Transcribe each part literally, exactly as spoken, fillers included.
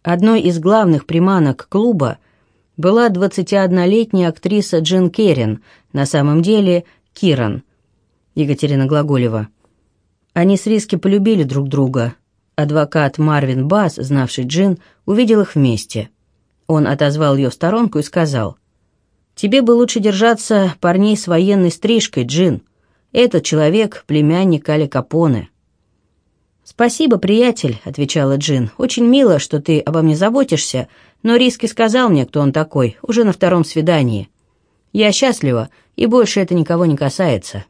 Одной из главных приманок клуба была двадцатиоднолетняя актриса Джин Керрин, на самом деле Киран, Екатерина Глаголева. Они с Риски полюбили друг друга. Адвокат Марвин Басс, знавший Джин, увидел их вместе. Он отозвал ее в сторонку и сказал: «Тебе бы лучше держаться парней с военной стрижкой, Джин. Этот человек — племянник Али Капоне». «Спасибо, приятель», — отвечала Джин. «Очень мило, что ты обо мне заботишься, но Риски сказал мне, кто он такой, уже на втором свидании. Я счастлива, и больше это никого не касается».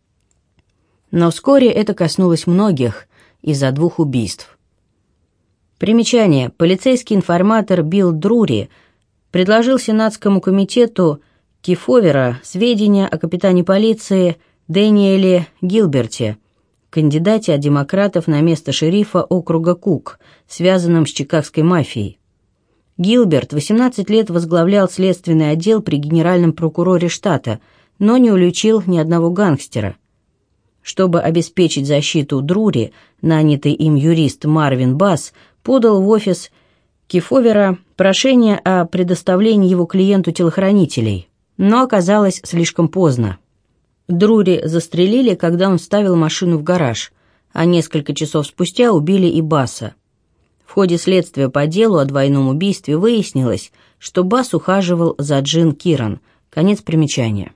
Но вскоре это коснулось многих из-за двух убийств. Примечание. Полицейский информатор Билл Друри предложил Сенатскому комитету Кифовера сведения о капитане полиции Дэниеле Гилберте, кандидате от демократов на место шерифа округа Кук, связанном с чикагской мафией. Гилберт восемнадцать лет возглавлял следственный отдел при генеральном прокуроре штата, но не уличил ни одного гангстера. Чтобы обеспечить защиту Друри, нанятый им юрист Марвин Басс подал в офис Кифовера прошение о предоставлении его клиенту телохранителей, но оказалось слишком поздно. Друри застрелили, когда он ставил машину в гараж, а несколько часов спустя убили и Басса. В ходе следствия по делу о двойном убийстве выяснилось, что Басс ухаживал за Джин Киран. Конец примечания.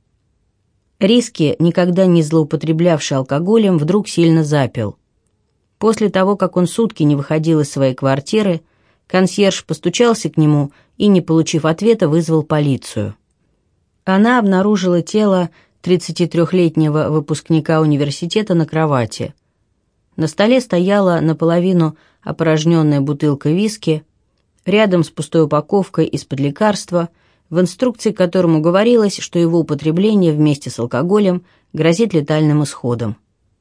Риски, никогда не злоупотреблявший алкоголем, вдруг сильно запил. После того, как он сутки не выходил из своей квартиры, консьерж постучался к нему и, не получив ответа, вызвал полицию. Она обнаружила тело тридцатитрёхлетнего выпускника университета на кровати. На столе стояла наполовину опорожненная бутылка виски, рядом с пустой упаковкой из-под лекарства, в инструкции к которому говорилось, что его употребление вместе с алкоголем грозит летальным исходом.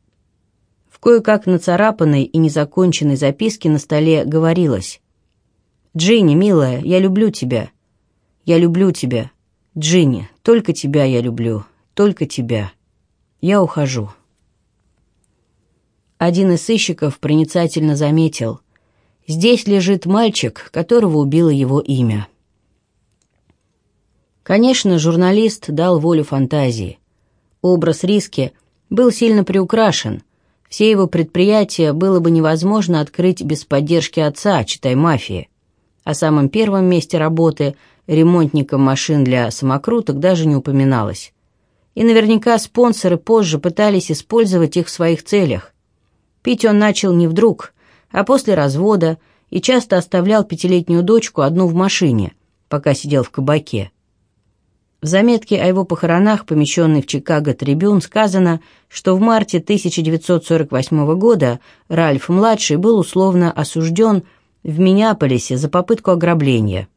В кое-как нацарапанной и незаконченной записке на столе говорилось: «Джинни, милая, я люблю тебя. Я люблю тебя. Джинни, только тебя я люблю. Только тебя. Я ухожу». Один из сыщиков проницательно заметил: «Здесь лежит мальчик, которого убило его имя». Конечно, журналист дал волю фантазии. Образ Риски был сильно приукрашен. Все его предприятия было бы невозможно открыть без поддержки отца, читай мафии. О самом первом месте работы, ремонтником машин для самокруток, даже не упоминалось. И наверняка спонсоры позже пытались использовать их в своих целях. Пить он начал не вдруг, а после развода, и часто оставлял пятилетнюю дочку одну в машине, пока сидел в кабаке. В заметке о его похоронах, помещенной в Чикаго Трибюн, сказано, что в марте тысяча девятьсот сорок восьмого года Ральф-младший был условно осужден в Миннеаполисе за попытку ограбления.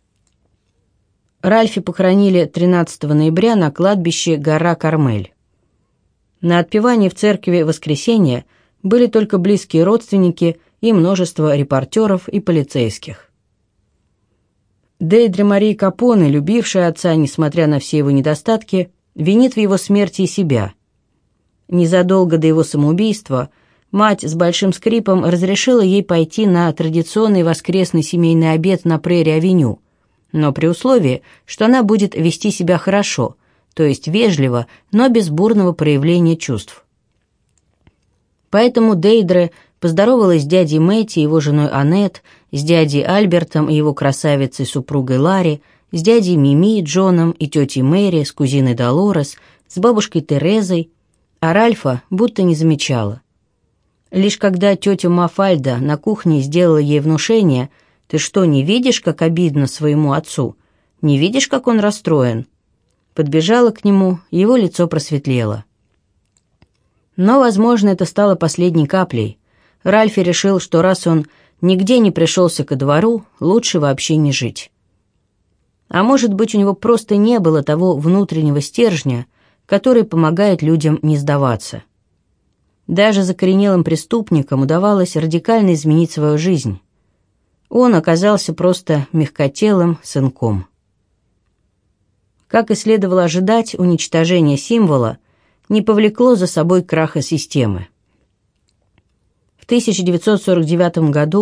Ральфи похоронили тринадцатого ноября на кладбище Гора Кармель. На отпевании в церкви Воскресения были только близкие родственники и множество репортеров и полицейских. Дейдре Марии Капоне, любившая отца, несмотря на все его недостатки, винит в его смерти и себя. Незадолго до его самоубийства мать с большим скрипом разрешила ей пойти на традиционный воскресный семейный обед на Прерри-авеню, но при условии, что она будет вести себя хорошо, то есть вежливо, но без бурного проявления чувств. Поэтому Дейдре поздоровалась с дядей Мэтти и его женой Аннет, с дядей Альбертом и его красавицей-супругой Ларри, с дядей Мими, Джоном и тетей Мэри, с кузиной Долорес, с бабушкой Терезой, а Ральфа будто не замечала. Лишь когда тетя Мафальда на кухне сделала ей внушение: «Ты что, не видишь, как обидно своему отцу? Не видишь, как он расстроен?» Подбежала к нему, его лицо просветлело. Но, возможно, это стало последней каплей. Ральфи решил, что раз он нигде не пришелся ко двору, лучше вообще не жить. А может быть, у него просто не было того внутреннего стержня, который помогает людям не сдаваться. Даже закоренелым преступникам удавалось радикально изменить свою жизнь. Он оказался просто мягкотелым сынком. Как и следовало ожидать, уничтожение символа не повлекло за собой краха системы. В тысяча девятьсот сорок девятом году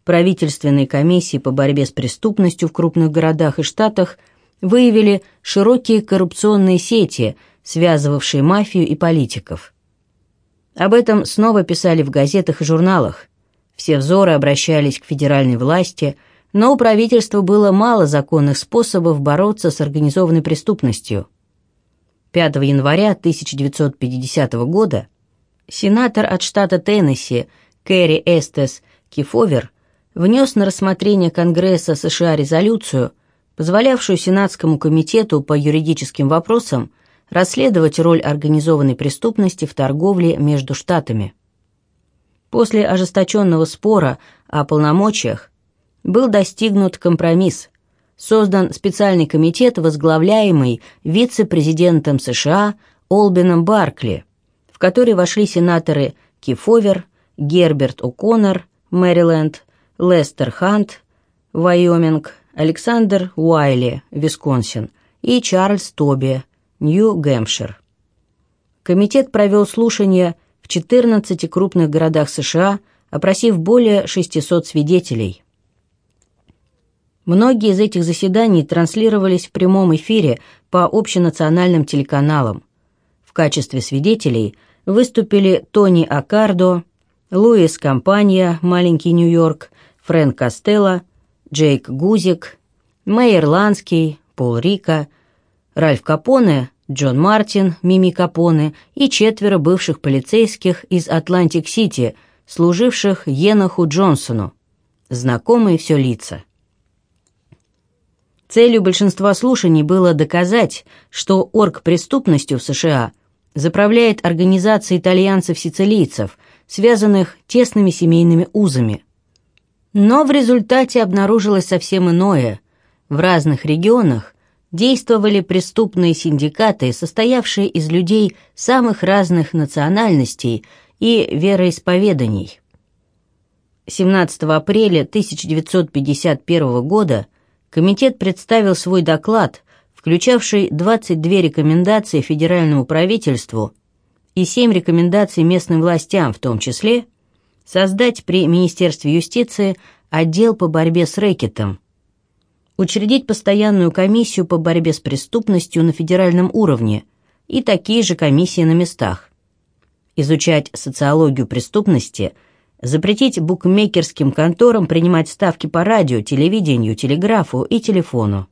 правительственные комиссии по борьбе с преступностью в крупных городах и штатах выявили широкие коррупционные сети, связывавшие мафию и политиков. Об этом снова писали в газетах и журналах. Все взоры обращались к федеральной власти, но у правительства было мало законных способов бороться с организованной преступностью. пятого января тысяча девятьсот пятидесятого года сенатор от штата Теннесси Кэрри Эстес Кифовер внес на рассмотрение Конгресса США резолюцию, позволявшую Сенатскому комитету по юридическим вопросам расследовать роль организованной преступности в торговле между штатами. После ожесточенного спора о полномочиях был достигнут компромисс. Создан специальный комитет, возглавляемый вице-президентом США Олбином Баркли, в который вошли сенаторы Кифовер, Герберт О'Коннор, Мэриленд, Лестер Хант, Вайоминг, Александр Уайли, Висконсин, и Чарльз Тоби, Нью-Гэмпшир. Комитет провел слушания в четырнадцати крупных городах США, опросив более шестисот свидетелей. Многие из этих заседаний транслировались в прямом эфире по общенациональным телеканалам. В качестве свидетелей выступили Тони Аккардо, Луис Кампанья, «Маленький Нью-Йорк», Фрэнк Костелло, Джейк Гузик, Мэй Ирландский, Пол Рика, Ральф Капоне, Джон Мартин, Мими Капоне и четверо бывших полицейских из Атлантик-Сити, служивших Еноху Джонсону, знакомые все лица. Целью большинства слушаний было доказать, что оргпреступностью в США заправляет организация итальянцев-сицилийцев, связанных тесными семейными узами. Но в результате обнаружилось совсем иное. В разных регионах действовали преступные синдикаты, состоявшие из людей самых разных национальностей и вероисповеданий. семнадцатого апреля тысяча девятьсот пятьдесят первого года комитет представил свой доклад, включавший двадцать две рекомендации федеральному правительству и семь рекомендаций местным властям, в том числе создать при Министерстве юстиции отдел по борьбе с рэкетом, учредить постоянную комиссию по борьбе с преступностью на федеральном уровне и такие же комиссии на местах, изучать социологию преступности, запретить букмекерским конторам принимать ставки по радио, телевидению, телеграфу и телефону.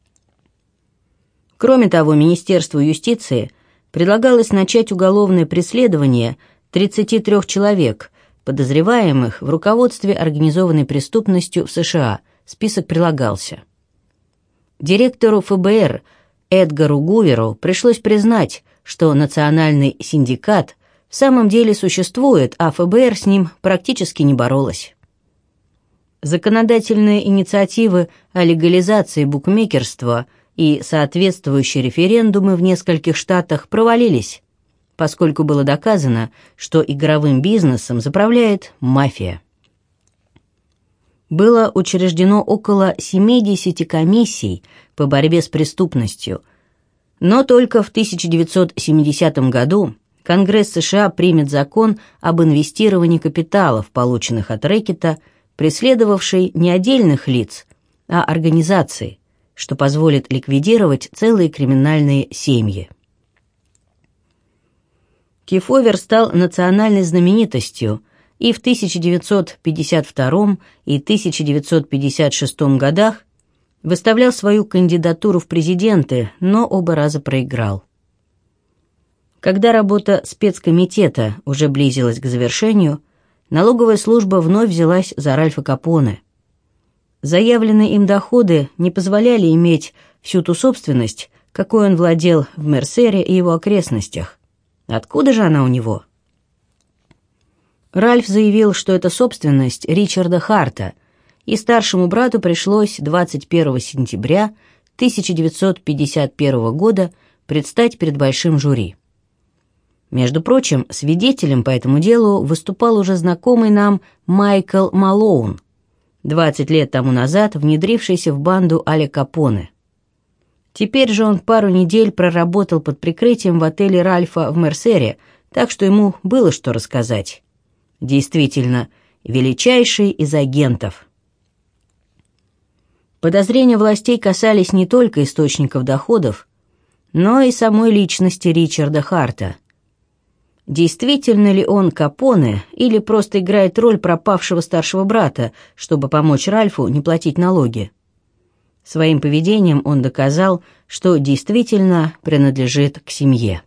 Кроме того, Министерству юстиции предлагалось начать уголовное преследование тридцати трёх человек, подозреваемых в руководстве организованной преступностью в США. Список прилагался. Директору эф бэ эр Эдгару Гуверу пришлось признать, что национальный синдикат в самом деле существует, а эф бэ эр с ним практически не боролась. Законодательные инициативы о легализации букмекерства и соответствующие референдумы в нескольких штатах провалились, поскольку было доказано, что игровым бизнесом заправляет мафия. Было учреждено около семидесяти комиссий по борьбе с преступностью, но только в тысяча девятьсот семидесятом году Конгресс США примет закон об инвестировании капиталов, полученных от рэкета, преследовавший не отдельных лиц, а организации, что позволит ликвидировать целые криминальные семьи. Кифовер стал национальной знаменитостью и в тысяча девятьсот пятьдесят втором и тысяча девятьсот пятьдесят шестом годах выставлял свою кандидатуру в президенты, но оба раза проиграл. Когда работа спецкомитета уже близилась к завершению, налоговая служба вновь взялась за Ральфа Капоне. Заявленные им доходы не позволяли иметь всю ту собственность, какой он владел в Мерсере и его окрестностях. Откуда же она у него? Ральф заявил, что это собственность Ричарда Харта, и старшему брату пришлось двадцать первого сентября тысяча девятьсот пятьдесят первого года предстать перед большим жюри. Между прочим, свидетелем по этому делу выступал уже знакомый нам Майкл Малоун, двадцать лет тому назад внедрившийся в банду Аля Капоне. Теперь же он пару недель проработал под прикрытием в отеле Ральфа в Мерсере, так что ему было что рассказать. Действительно, величайший из агентов. Подозрения властей касались не только источников доходов, но и самой личности Ричарда Харта. Действительно ли он Капоне или просто играет роль пропавшего старшего брата, чтобы помочь Ральфу не платить налоги? Своим поведением он доказал, что действительно принадлежит к семье.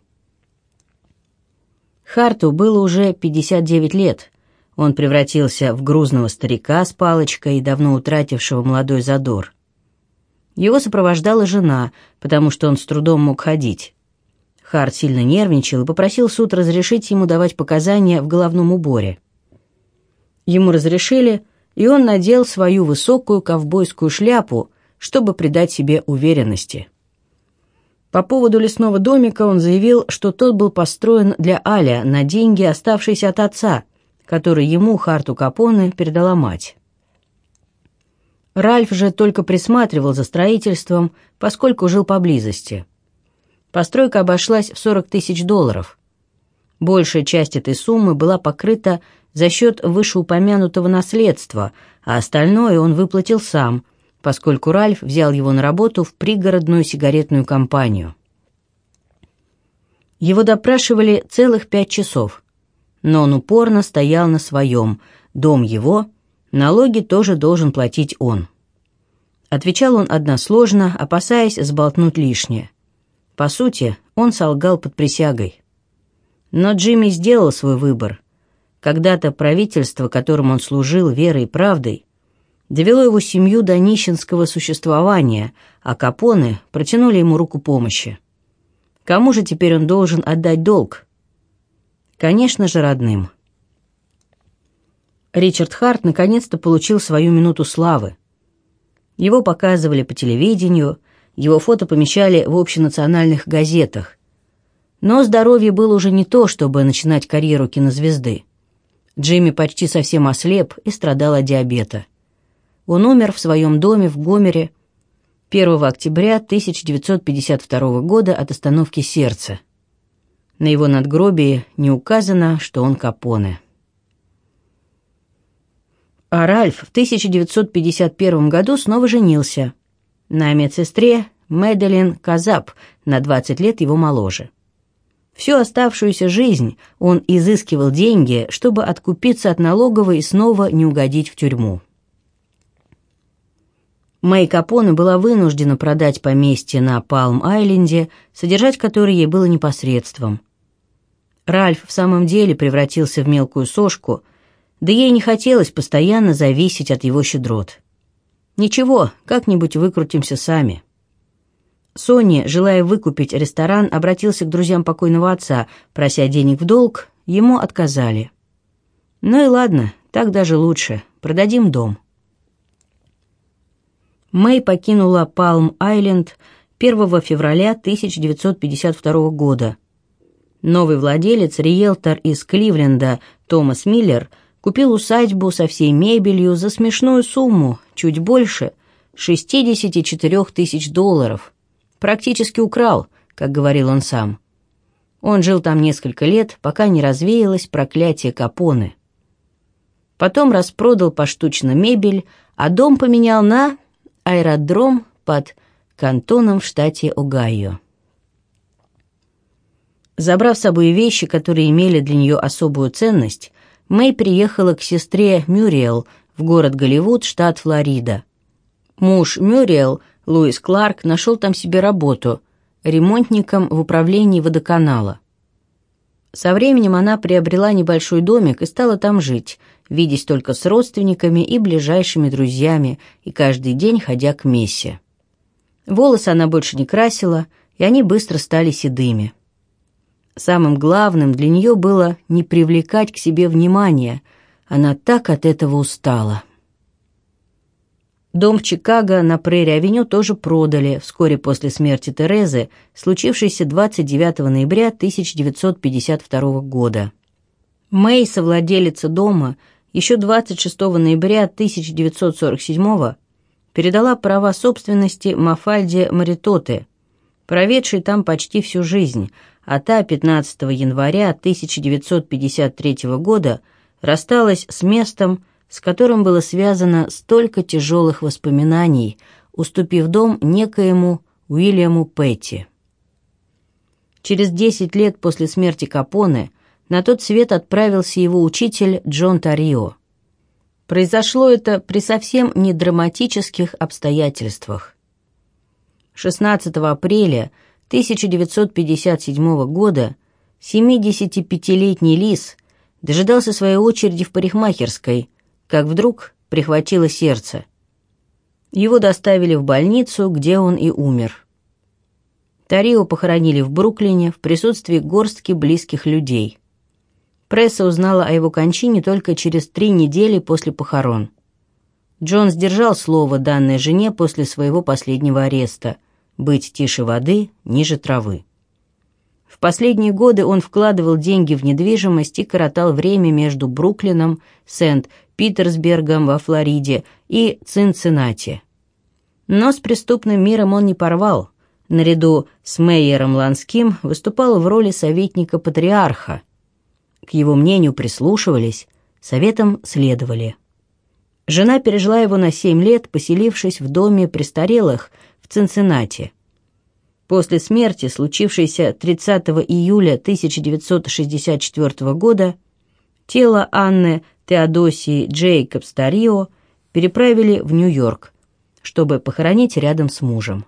Харту было уже пятьдесят девять лет. Он превратился в грузного старика с палочкой, давно утратившего молодой задор. Его сопровождала жена, потому что он с трудом мог ходить. Харт сильно нервничал и попросил суд разрешить ему давать показания в головном уборе. Ему разрешили, и он надел свою высокую ковбойскую шляпу, чтобы придать себе уверенности. По поводу лесного домика он заявил, что тот был построен для Аля на деньги, оставшиеся от отца, который ему, Харту Капоне, передала мать. Ральф же только присматривал за строительством, поскольку жил поблизости. Постройка обошлась в сорок тысяч долларов. Большая часть этой суммы была покрыта за счет вышеупомянутого наследства, а остальное он выплатил сам, поскольку Ральф взял его на работу в пригородную сигаретную компанию. Его допрашивали целых пять часов, но он упорно стоял на своем: дом его, налоги тоже должен платить он. Отвечал он односложно, опасаясь сболтнуть лишнее. По сути, он солгал под присягой. Но Джимми сделал свой выбор. Когда-то правительство, которому он служил верой и правдой, довело его семью до нищенского существования, а Капоне протянули ему руку помощи. Кому же теперь он должен отдать долг? Конечно же, родным. Ричард Харт наконец-то получил свою минуту славы. Его показывали по телевидению, его фото помещали в общенациональных газетах. Но здоровье было уже не то, чтобы начинать карьеру кинозвезды. Джимми почти совсем ослеп и страдал от диабета. Он умер в своем доме в Гомере первого октября тысяча девятьсот пятьдесят второго года от остановки сердца. На его надгробии не указано, что он Капоне. А Ральф в тысяча девятьсот пятьдесят первом году снова женился на медсестре Мэдалин Казап, на двадцать лет его моложе. Всю оставшуюся жизнь он изыскивал деньги, чтобы откупиться от налоговой и снова не угодить в тюрьму. Мэй Капоне была вынуждена продать поместье на Палм-Айленде, содержать которое ей было непосредством. Ральф в самом деле превратился в мелкую сошку, да ей не хотелось постоянно зависеть от его щедрот. Ничего, как-нибудь выкрутимся сами. Сонни, желая выкупить ресторан, обратился к друзьям покойного отца, прося денег в долг, ему отказали. Ну и ладно, так даже лучше, продадим дом. Мэй покинула Палм-Айленд первого февраля тысяча девятьсот пятьдесят второго года. Новый владелец, риэлтор из Кливленда Томас Миллер, купил усадьбу со всей мебелью за смешную сумму, чуть больше шестьдесят четыре тысячи долларов. Практически украл, как говорил он сам. Он жил там несколько лет, пока не развеялось проклятие Капоне. Потом распродал поштучно мебель, а дом поменял на аэродром под Кантоном в штате Огайо. Забрав с собой вещи, которые имели для нее особую ценность, Мэй приехала к сестре Мюриэл в город Голливуд, штат Флорида. Муж Мюриэл, Луис Кларк, нашел там себе работу ремонтником в управлении водоканала. Со временем она приобрела небольшой домик и стала там жить, видясь только с родственниками и ближайшими друзьями, и каждый день ходя к мессе. Волосы она больше не красила, и они быстро стали седыми. Самым главным для нее было не привлекать к себе внимания, она так от этого устала. Дом в Чикаго на Прерри-авеню тоже продали вскоре после смерти Терезы, случившейся двадцать девятого ноября тысяча девятьсот пятьдесят второго года. Мэй, совладелица дома, еще двадцать шестого ноября тысяча девятьсот сорок седьмого передала права собственности Мафальде Маритоте, проведшей там почти всю жизнь, а та пятнадцатого января тысяча девятьсот пятьдесят третьего года рассталась с местом, с которым было связано столько тяжелых воспоминаний, уступив дом некоему Уильяму Петти. Через десять лет после смерти Капоне на тот свет отправился его учитель Джон Тарио. Произошло это при совсем не драматических обстоятельствах. шестнадцатого апреля тысяча девятьсот пятьдесят седьмого года семидесятипятилетний Лис дожидался своей очереди в парикмахерской, как вдруг прихватило сердце. Его доставили в больницу, где он и умер. Тарио похоронили в Бруклине в присутствии горстки близких людей. Пресса узнала о его кончине только через три недели после похорон. Джон сдержал слово, данное жене после своего последнего ареста – быть тише воды, ниже травы. В последние годы он вкладывал деньги в недвижимость и коротал время между Бруклином, Сент-Питерсбергом во Флориде и Цинциннати. Но с преступным миром он не порвал. Наряду с Мейером Ланским выступал в роли советника патриарха. К его мнению прислушивались, советам следовали. Жена пережила его на семь лет, поселившись в доме престарелых в Цинциннати. После смерти, случившейся тридцатого июля тысяча девятьсот шестьдесят четвёртого года, тело Анны Теодосии Джейкобс Тарио переправили в Нью-Йорк, чтобы похоронить рядом с мужем.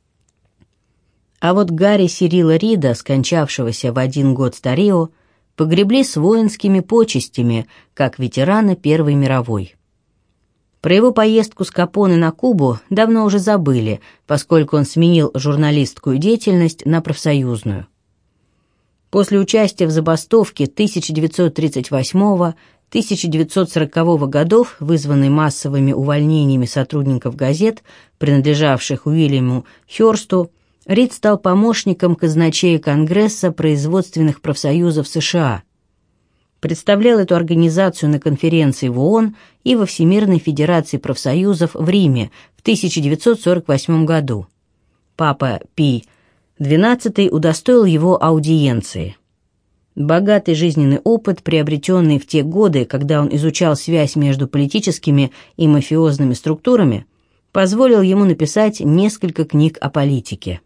А вот Гарри Сирила Рида, скончавшегося в один год с Тарио, погребли с воинскими почестями, как ветерана Первой мировой. Про его поездку с Капоне на Кубу давно уже забыли, поскольку он сменил журналистскую деятельность на профсоюзную. После участия в забастовке тысяча девятьсот тридцать восьмого — тысяча девятьсот сорокового годов, вызванной массовыми увольнениями сотрудников газет, принадлежавших Уильяму Хёрсту, Рид стал помощником казначея Конгресса производственных профсоюзов США. Представлял эту организацию на конференции в ООН и во Всемирной Федерации профсоюзов в Риме в тысяча девятьсот сорок восьмом году. Папа Пий двенадцатый удостоил его аудиенции. Богатый жизненный опыт, приобретенный в те годы, когда он изучал связь между политическими и мафиозными структурами, позволил ему написать несколько книг о политике.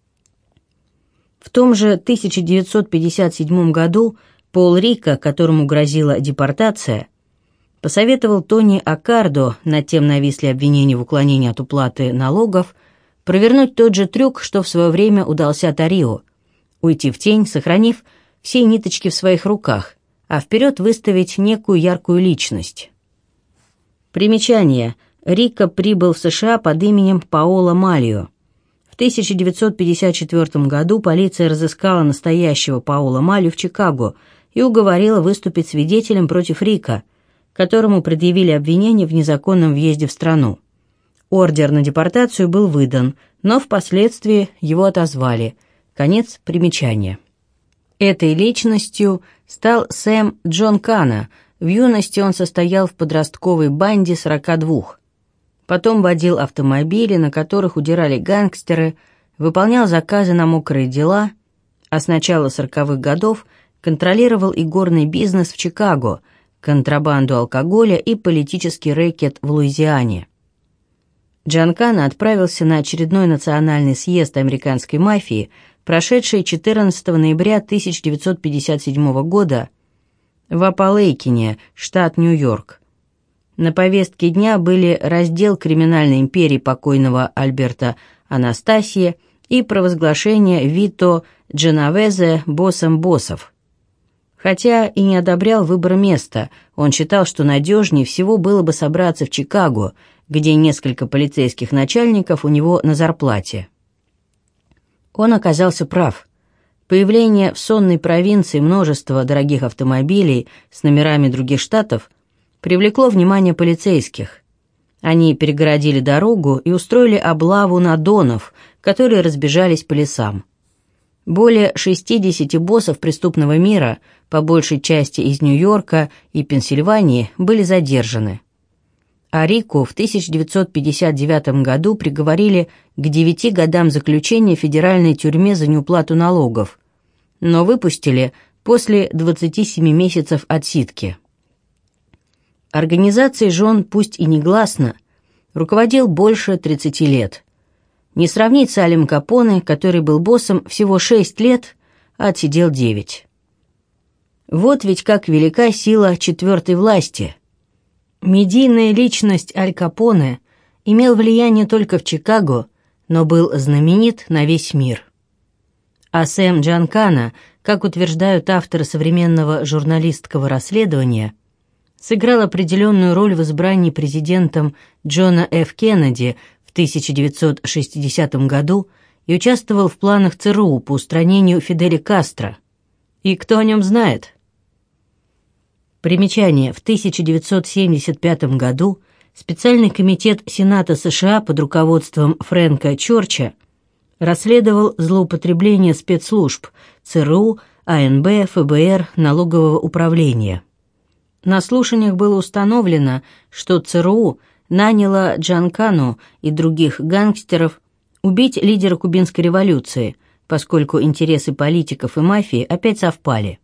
В том же тысяча девятьсот пятьдесят седьмом году Пол Рика, которому грозила депортация, посоветовал Тони Аккардо, над тем нависли обвинения в уклонении от уплаты налогов, провернуть тот же трюк, что в свое время удался Тарио, уйти в тень, сохранив все ниточки в своих руках, а вперед выставить некую яркую личность. Примечание. Рико прибыл в США под именем Паоло Мальо. В тысяча девятьсот пятьдесят четвёртом году полиция разыскала настоящего Паоло Мальо в Чикаго и уговорила выступить свидетелем против Рико, которому предъявили обвинение в незаконном въезде в страну. Ордер на депортацию был выдан, но впоследствии его отозвали. Конец примечания. Этой личностью стал Сэм Джонкана. В юности он состоял в подростковой банде сорока двух. Потом водил автомобили, на которых удирали гангстеры, выполнял заказы на мокрые дела, а с начала сороковых годов контролировал и горный бизнес в Чикаго, контрабанду алкоголя и политический рэкет в Луизиане. Джанкана отправился на очередной национальный съезд американской мафии, прошедший четырнадцатого ноября тысяча девятьсот пятьдесят седьмого года в Апалейкине, штат Нью-Йорк. На повестке дня были раздел криминальной империи покойного Альберта Анастасия и провозглашение Вито Дженовезе боссом боссов. Хотя и не одобрял выбор места, он считал, что надежнее всего было бы собраться в Чикаго, где несколько полицейских начальников у него на зарплате. Он оказался прав. Появление в сонной провинции множества дорогих автомобилей с номерами других штатов привлекло внимание полицейских. Они перегородили дорогу и устроили облаву на донов, которые разбежались по лесам. Более шестидесяти боссов преступного мира, по большей части из Нью-Йорка и Пенсильвании, были задержаны. А Рику в тысяча девятьсот пятьдесят девятом году приговорили к девяти годам заключения в федеральной тюрьме за неуплату налогов, но выпустили после двадцати семи месяцев отсидки. Организации жен, пусть и негласно, руководил больше тридцати лет. Не сравнить с Алем Капоне, который был боссом всего шесть лет, а отсидел девять. Вот ведь как велика сила четвертой власти. Медийная личность Аль Капоне имел влияние только в Чикаго, но был знаменит на весь мир. А Сэм Джанкана, как утверждают авторы современного журналистского расследования, сыграл определенную роль в избрании президентом Джона Ф. Кеннеди в тысяча девятьсот шестидесятом году и участвовал в планах ЦРУ по устранению Фиделя Кастро. И кто о нем знает? Примечание. В тысяча девятьсот семьдесят пятом году специальный комитет Сената США под руководством Фрэнка Чорча расследовал злоупотребление спецслужб ЦРУ, АНБ, ФБР, налогового управления. На слушаниях было установлено, что ЦРУ наняло Джанкану и других гангстеров убить лидера кубинской революции, поскольку интересы политиков и мафии опять совпали.